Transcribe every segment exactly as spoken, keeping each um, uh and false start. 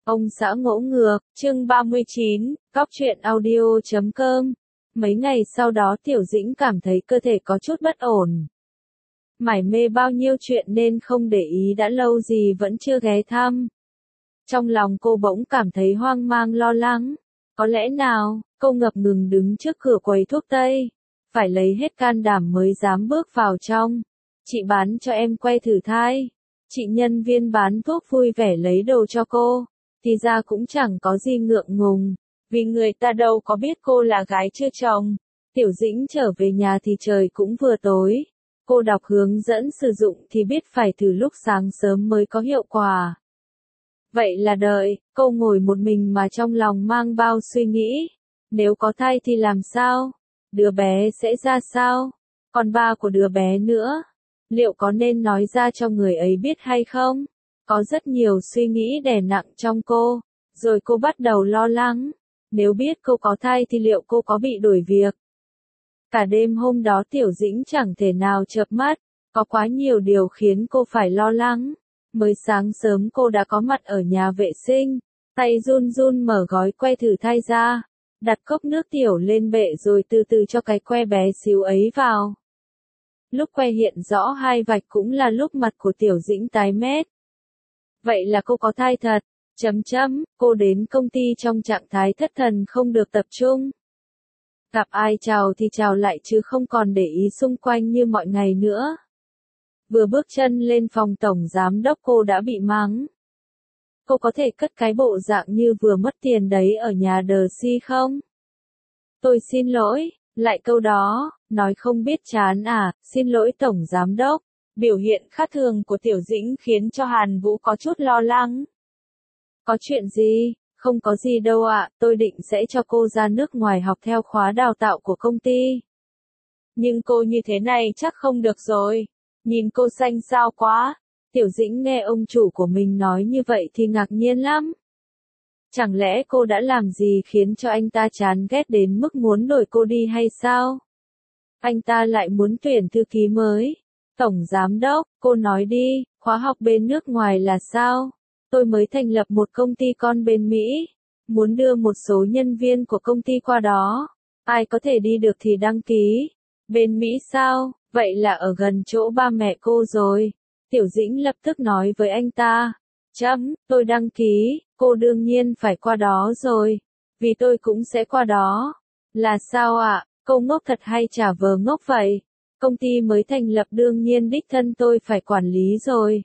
Ông xã ngỗ ngược, chương ba mươi chín, góc truyện audio chấm com. Mấy ngày sau đó Tiểu Dĩnh cảm thấy cơ thể có chút bất ổn. Mải mê bao nhiêu chuyện nên không để ý đã lâu gì vẫn chưa ghé thăm. Trong lòng cô bỗng cảm thấy hoang mang lo lắng. Có lẽ nào, cô ngập ngừng đứng trước cửa quầy thuốc tây. Phải lấy hết can đảm mới dám bước vào trong. Chị bán cho em que thử thai. Chị nhân viên bán thuốc vui vẻ lấy đồ cho cô. Thì ra cũng chẳng có gì ngượng ngùng. Vì người ta đâu có biết cô là gái chưa chồng. Tiểu Dĩnh trở về nhà thì trời cũng vừa tối. Cô đọc hướng dẫn sử dụng thì biết phải từ lúc sáng sớm mới có hiệu quả. Vậy là đợi, cô ngồi một mình mà trong lòng mang bao suy nghĩ. Nếu có thai thì làm sao? Đứa bé sẽ ra sao? Còn ba của đứa bé nữa. Liệu có nên nói ra cho người ấy biết hay không? Có rất nhiều suy nghĩ đè nặng trong cô. Rồi cô bắt đầu lo lắng. Nếu biết cô có thai thì liệu cô có bị đuổi việc? Cả đêm hôm đó Tiểu Dĩnh chẳng thể nào chợp mắt. Có quá nhiều điều khiến cô phải lo lắng. Mới sáng sớm cô đã có mặt ở nhà vệ sinh. Tay run run mở gói que thử thai ra. Đặt cốc nước tiểu lên bệ rồi từ từ cho cái que bé xíu ấy vào. Lúc que hiện rõ hai vạch cũng là lúc mặt của Tiểu Dĩnh tái mét. Vậy là cô có thai thật. Chấm chấm, cô đến công ty trong trạng thái thất thần không được tập trung. Gặp ai chào thì chào lại chứ không còn để ý xung quanh như mọi ngày nữa. Vừa bước chân lên phòng tổng giám đốc cô đã bị mắng. Cô có thể cất cái bộ dạng như vừa mất tiền đấy ở nhà đờ si không? Tôi xin lỗi, lại câu đó, nói không biết chán à, xin lỗi tổng giám đốc. Biểu hiện khác thường của Tiểu Dĩnh khiến cho Hàn Vũ có chút lo lắng. Có chuyện gì? Không có gì đâu ạ, tôi định sẽ cho cô ra nước ngoài học theo khóa đào tạo của công ty. Nhưng cô như thế này chắc không được rồi. Nhìn cô xanh xao quá. Tiểu Dĩnh nghe ông chủ của mình nói như vậy thì ngạc nhiên lắm. Chẳng lẽ cô đã làm gì khiến cho anh ta chán ghét đến mức muốn đuổi cô đi hay sao? Anh ta lại muốn tuyển thư ký mới. Tổng giám đốc, cô nói đi, khóa học bên nước ngoài là sao? Tôi mới thành lập một công ty con bên Mỹ. Muốn đưa một số nhân viên của công ty qua đó. Ai có thể đi được thì đăng ký. Bên Mỹ sao? Vậy là ở gần chỗ ba mẹ cô rồi. Tiểu Dĩnh lập tức nói với anh ta. Chấm, tôi đăng ký, cô đương nhiên phải qua đó rồi. Vì tôi cũng sẽ qua đó. Là sao ạ? À? Cô ngốc thật hay trả vờ ngốc vậy? Công ty mới thành lập đương nhiên đích thân tôi phải quản lý rồi.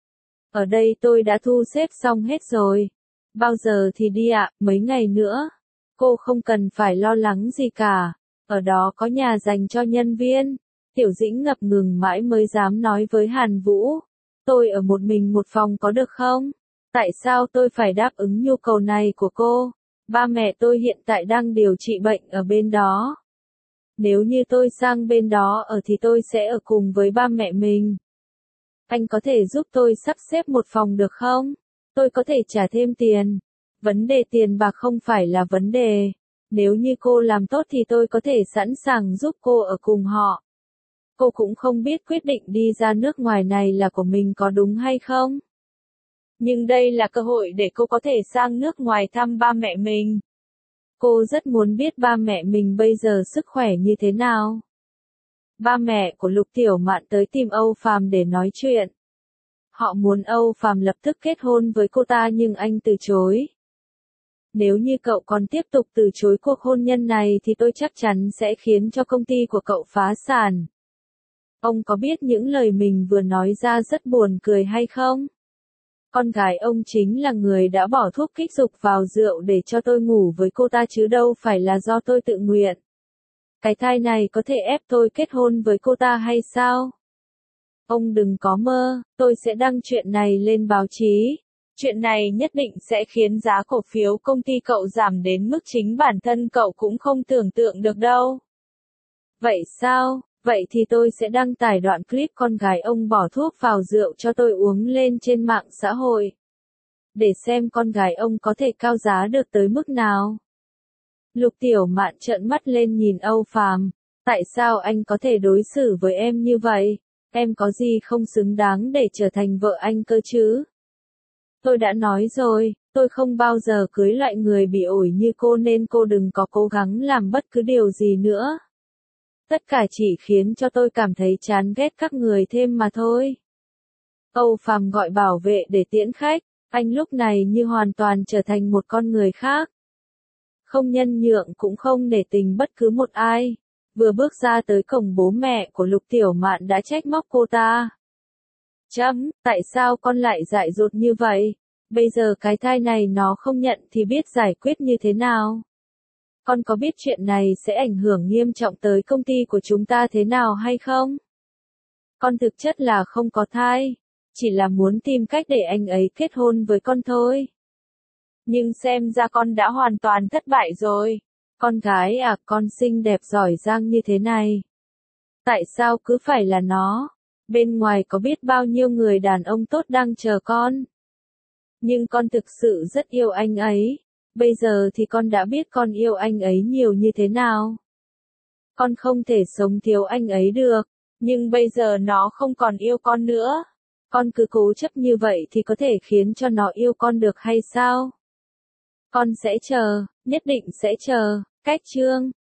Ở đây tôi đã thu xếp xong hết rồi. Bao giờ thì đi ạ, à? Mấy ngày nữa. Cô không cần phải lo lắng gì cả. Ở đó có nhà dành cho nhân viên. Tiểu Dĩnh ngập ngừng mãi mới dám nói với Hàn Vũ. Tôi ở một mình một phòng có được không? Tại sao tôi phải đáp ứng nhu cầu này của cô? Ba mẹ tôi hiện tại đang điều trị bệnh ở bên đó. Nếu như tôi sang bên đó ở thì tôi sẽ ở cùng với ba mẹ mình. Anh có thể giúp tôi sắp xếp một phòng được không? Tôi có thể trả thêm tiền. Vấn đề tiền bạc không phải là vấn đề. Nếu như cô làm tốt thì tôi có thể sẵn sàng giúp cô ở cùng họ. Cô cũng không biết quyết định đi ra nước ngoài này là của mình có đúng hay không. Nhưng đây là cơ hội để cô có thể sang nước ngoài thăm ba mẹ mình. Cô rất muốn biết ba mẹ mình bây giờ sức khỏe như thế nào. Ba mẹ của Lục Tiểu Mạn tới tìm Âu Phàm để nói chuyện. Họ muốn Âu Phàm lập tức kết hôn với cô ta nhưng anh từ chối. Nếu như cậu còn tiếp tục từ chối cuộc hôn nhân này thì tôi chắc chắn sẽ khiến cho công ty của cậu phá sản. Ông có biết những lời mình vừa nói ra rất buồn cười hay không? Con gái ông chính là người đã bỏ thuốc kích dục vào rượu để cho tôi ngủ với cô ta chứ đâu phải là do tôi tự nguyện. Cái thai này có thể ép tôi kết hôn với cô ta hay sao? Ông đừng có mơ, tôi sẽ đăng chuyện này lên báo chí. Chuyện này nhất định sẽ khiến giá cổ phiếu công ty cậu giảm đến mức chính bản thân cậu cũng không tưởng tượng được đâu. Vậy sao? Vậy thì tôi sẽ đăng tải đoạn clip con gái ông bỏ thuốc vào rượu cho tôi uống lên trên mạng xã hội. Để xem con gái ông có thể cao giá được tới mức nào. Lục Tiểu Mạn trợn mắt lên nhìn Âu Phàm. Tại sao anh có thể đối xử với em như vậy? Em có gì không xứng đáng để trở thành vợ anh cơ chứ? Tôi đã nói rồi, Tôi không bao giờ cưới loại người bị ổi như cô nên cô đừng có cố gắng làm bất cứ điều gì nữa. Tất cả chỉ khiến cho tôi cảm thấy chán ghét các người thêm mà thôi. Âu Phàm gọi bảo vệ để tiễn khách, anh lúc này như hoàn toàn trở thành một con người khác. Không nhân nhượng cũng không nể tình bất cứ một ai. Vừa bước ra tới cổng, bố mẹ của Lục Tiểu Mạn đã trách móc cô ta. Chấm, tại sao con lại dại dột như vậy? Bây giờ cái thai này nó không nhận thì biết giải quyết như thế nào? Con có biết chuyện này sẽ ảnh hưởng nghiêm trọng tới công ty của chúng ta thế nào hay không? Con thực chất là không có thai, chỉ là muốn tìm cách để anh ấy kết hôn với con thôi. Nhưng xem ra con đã hoàn toàn thất bại rồi. Con gái à, con xinh đẹp giỏi giang như thế này. Tại sao cứ phải là nó? Bên ngoài có biết bao nhiêu người đàn ông tốt đang chờ con. Nhưng con thực sự rất yêu anh ấy. Bây giờ thì con đã biết con yêu anh ấy nhiều như thế nào. Con không thể sống thiếu anh ấy được. Nhưng bây giờ nó không còn yêu con nữa. Con cứ cố chấp như vậy thì có thể khiến cho nó yêu con được hay sao? Con sẽ chờ, nhất định sẽ chờ. Cách chương